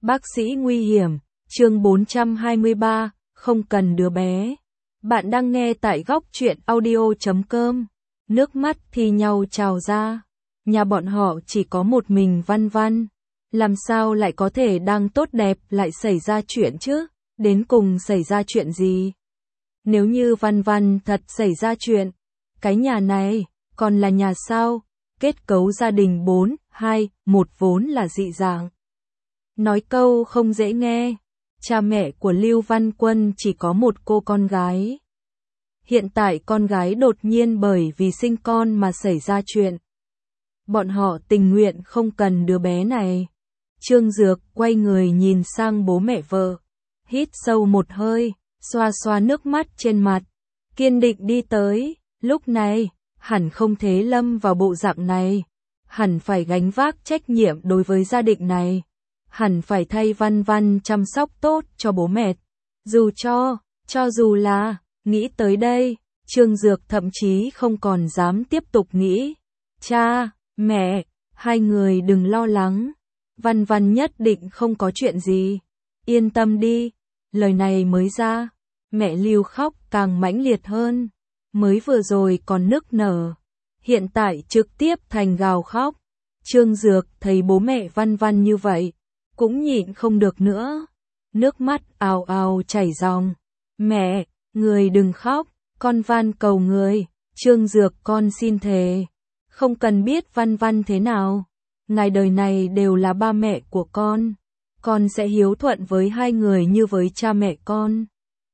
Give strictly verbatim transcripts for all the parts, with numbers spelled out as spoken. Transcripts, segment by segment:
Bác sĩ nguy hiểm, chương bốn trăm hai mươi ba, không cần đứa bé. Bạn đang nghe tại góc truyện audio chấm com. Nước mắt thì nhau trào ra. Nhà bọn họ chỉ có một mình Văn Văn. Làm sao lại có thể đang tốt đẹp lại xảy ra chuyện chứ? Đến cùng xảy ra chuyện gì? Nếu như Văn Văn thật xảy ra chuyện, cái nhà này còn là nhà sao? Kết cấu gia đình bốn, hai, một vốn là dị dạng. Nói câu không dễ nghe, cha mẹ của Lưu Văn Quân chỉ có một cô con gái. Hiện tại con gái đột nhiên bởi vì sinh con mà xảy ra chuyện. Bọn họ tình nguyện không cần đứa bé này. Trương Dược quay người nhìn sang bố mẹ vợ, hít sâu một hơi, xoa xoa nước mắt trên mặt, kiên định đi tới. Lúc này, hẳn không thể lâm vào bộ dạng này, hẳn phải gánh vác trách nhiệm đối với gia đình này, hẳn phải thay Văn Văn chăm sóc tốt cho bố mẹ. Dù cho, cho dù là, nghĩ tới đây, Trương Dược thậm chí không còn dám tiếp tục nghĩ. Cha, mẹ, hai người đừng lo lắng, Văn Văn nhất định không có chuyện gì, yên tâm đi. Lời này mới ra, mẹ Lưu khóc càng mãnh liệt hơn, mới vừa rồi còn nức nở, hiện tại trực tiếp thành gào khóc. Trương Dược thấy bố mẹ Văn Văn như vậy, cũng nhịn không được nữa, nước mắt ào ào chảy ròng. Mẹ, người đừng khóc, con van cầu người, Trương Dược con xin thề, không cần biết Văn Văn thế nào, ngày đời này đều là ba mẹ của con, con sẽ hiếu thuận với hai người như với cha mẹ con.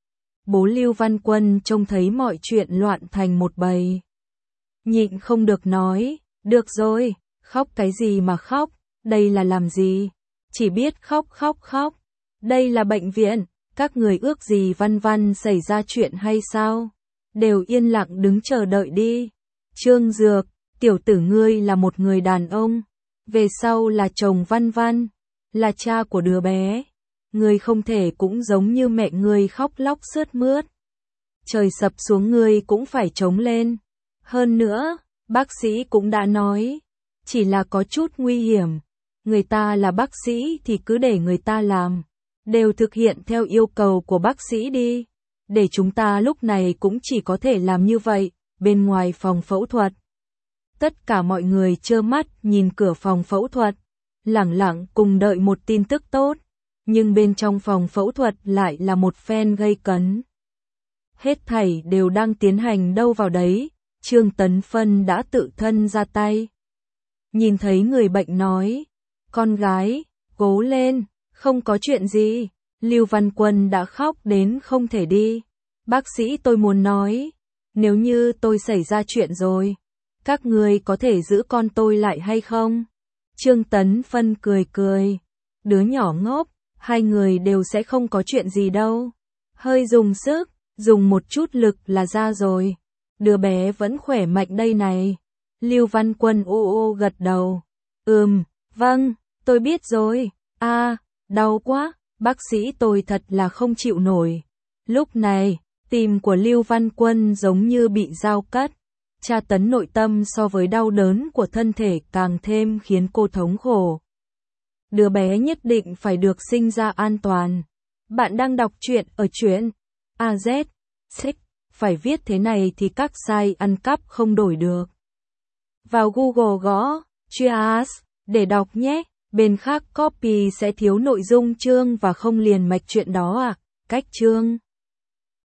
Bố Lưu Văn Quân trông thấy mọi chuyện loạn thành một bầy, nhịn không được nói, được rồi, khóc cái gì mà khóc, đây là làm gì, chỉ biết khóc khóc khóc, đây là bệnh viện, các người ước gì Văn Văn xảy ra chuyện hay sao, đều yên lặng đứng chờ đợi đi. Trương Dược, tiểu tử ngươi là một người đàn ông, về sau là chồng Văn Văn, là cha của đứa bé, ngươi không thể cũng giống như mẹ ngươi khóc lóc sướt mướt. Trời sập xuống ngươi cũng phải chống lên. Hơn nữa, bác sĩ cũng đã nói, chỉ là có chút nguy hiểm, người ta là bác sĩ thì cứ để người ta làm, đều thực hiện theo yêu cầu của bác sĩ đi, để chúng ta lúc này cũng chỉ có thể làm như vậy. Bên ngoài phòng phẫu thuật, tất cả mọi người trơ mắt nhìn cửa phòng phẫu thuật, lẳng lặng cùng đợi một tin tức tốt, nhưng bên trong phòng phẫu thuật lại là một phen gây cấn. Hết thảy đều đang tiến hành đâu vào đấy, Trương Tấn Phân đã tự thân ra tay. Nhìn thấy người bệnh nói, con gái, cố lên, không có chuyện gì. Lưu Văn Quân đã khóc đến không thể đi. Bác sĩ tôi muốn nói, nếu như tôi xảy ra chuyện rồi, các người có thể giữ con tôi lại hay không? Trương Tấn Phân cười cười, đứa nhỏ ngốc, hai người đều sẽ không có chuyện gì đâu. Hơi dùng sức, dùng một chút lực là ra rồi. Đứa bé vẫn khỏe mạnh đây này. Lưu Văn Quân ô ô gật đầu. Ừm, vâng, tôi biết rồi. A, à, đau quá, bác sĩ tôi thật là không chịu nổi. Lúc này, tim của Lưu Văn Quân giống như bị dao cắt. Tra tấn nội tâm so với đau đớn của thân thể càng thêm khiến cô thống khổ. Đứa bé nhất định phải được sinh ra an toàn. Bạn đang đọc truyện ở truyện a zét, xích, phải viết thế này thì các site ăn cắp không đổi được. Vào Google gõ Cheers để đọc nhé, bên khác copy sẽ thiếu nội dung chương và không liền mạch truyện đó à, cách chương.